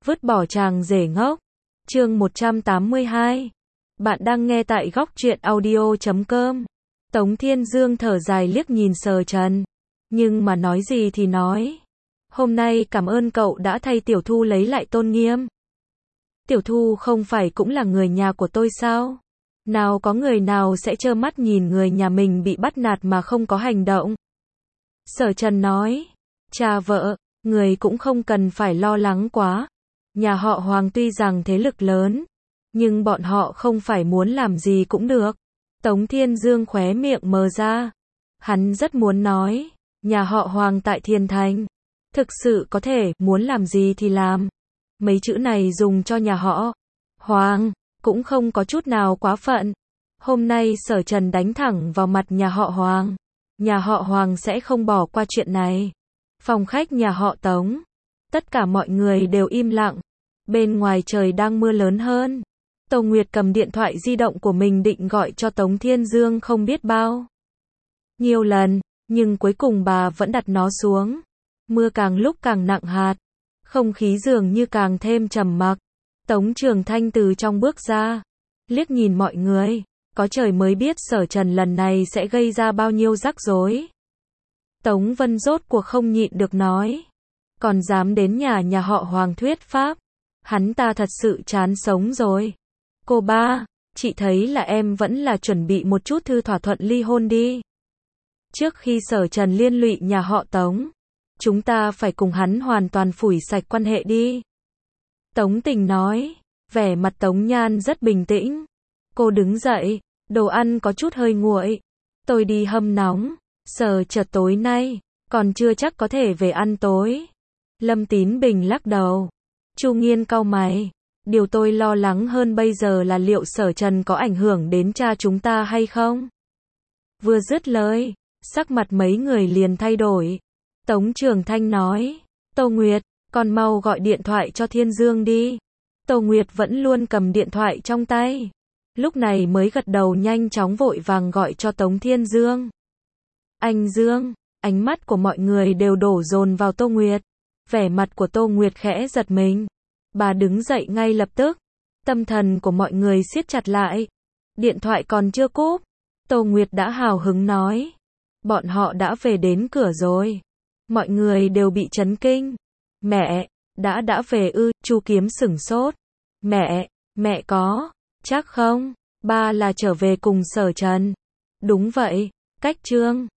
Vứt bỏ chàng rể ngốc. Chương 182. Bạn đang nghe tại góc truyện audio.com. Tống Thiên Dương thở dài liếc nhìn Sở Trần. Nhưng mà nói gì thì nói. Hôm nay cảm ơn cậu đã thay Tiểu Thu lấy lại tôn nghiêm. Tiểu Thu không phải cũng là người nhà của tôi sao? Nào có người nào sẽ trơ mắt nhìn người nhà mình bị bắt nạt mà không có hành động. Sở Trần nói. Cha vợ, người cũng không cần phải lo lắng quá. Nhà họ Hoàng tuy rằng thế lực lớn, nhưng bọn họ không phải muốn làm gì cũng được. Tống Thiên Dương khóe miệng mờ ra. Hắn rất muốn nói, nhà họ Hoàng tại Thiên Thành, thực sự có thể, muốn làm gì thì làm. Mấy chữ này dùng cho nhà họ Hoàng, cũng không có chút nào quá phận. Hôm nay Sở Trần đánh thẳng vào mặt nhà họ Hoàng. Nhà họ Hoàng sẽ không bỏ qua chuyện này. Phòng khách nhà họ Tống. Tất cả mọi người đều im lặng. Bên ngoài trời đang mưa lớn hơn. Tô Nguyệt cầm điện thoại di động của mình định gọi cho Tống Thiên Dương không biết bao nhiều lần, nhưng cuối cùng bà vẫn đặt nó xuống. Mưa càng lúc càng nặng hạt. Không khí dường như càng thêm trầm mặc. Tống Trường Thanh từ trong bước ra. Liếc nhìn mọi người. Có trời mới biết Sở Trần lần này sẽ gây ra bao nhiêu rắc rối. Tống Vân rốt cuộc không nhịn được nói. Còn dám đến nhà họ Hoàng thuyết pháp. Hắn ta thật sự chán sống rồi. Cô ba, chị thấy là em vẫn là chuẩn bị một chút thư thỏa thuận ly hôn đi. Trước khi Sở Trần liên lụy nhà họ Tống, chúng ta phải cùng hắn hoàn toàn phủi sạch quan hệ đi. Tống Tình nói, vẻ mặt Tống Nhan rất bình tĩnh. Cô đứng dậy, đồ ăn có chút hơi nguội. Tôi đi hâm nóng, Sở Trần tối nay, còn chưa chắc có thể về ăn tối. Lâm Tín Bình lắc đầu. Chu Nghiên cau mày. Điều tôi lo lắng hơn bây giờ là liệu Sở Trần có ảnh hưởng đến cha chúng ta hay không? Vừa dứt lời, sắc mặt mấy người liền thay đổi. Tống Trường Thanh nói, Tô Nguyệt, con mau gọi điện thoại cho Thiên Dương đi. Tô Nguyệt vẫn luôn cầm điện thoại trong tay. Lúc này mới gật đầu nhanh chóng vội vàng gọi cho Tống Thiên Dương. Anh Dương, ánh mắt của mọi người đều đổ dồn vào Tô Nguyệt. Vẻ mặt của Tô Nguyệt khẽ giật mình. Bà đứng dậy ngay lập tức. Tâm thần của mọi người siết chặt lại. Điện thoại còn chưa cúp. Tô Nguyệt đã hào hứng nói. Bọn họ đã về đến cửa rồi. Mọi người đều bị chấn kinh. Mẹ, đã về ư? Chu Kiếm sửng sốt. Mẹ có, chắc không? Ba là trở về cùng Sở Trần. Đúng vậy, cách Trương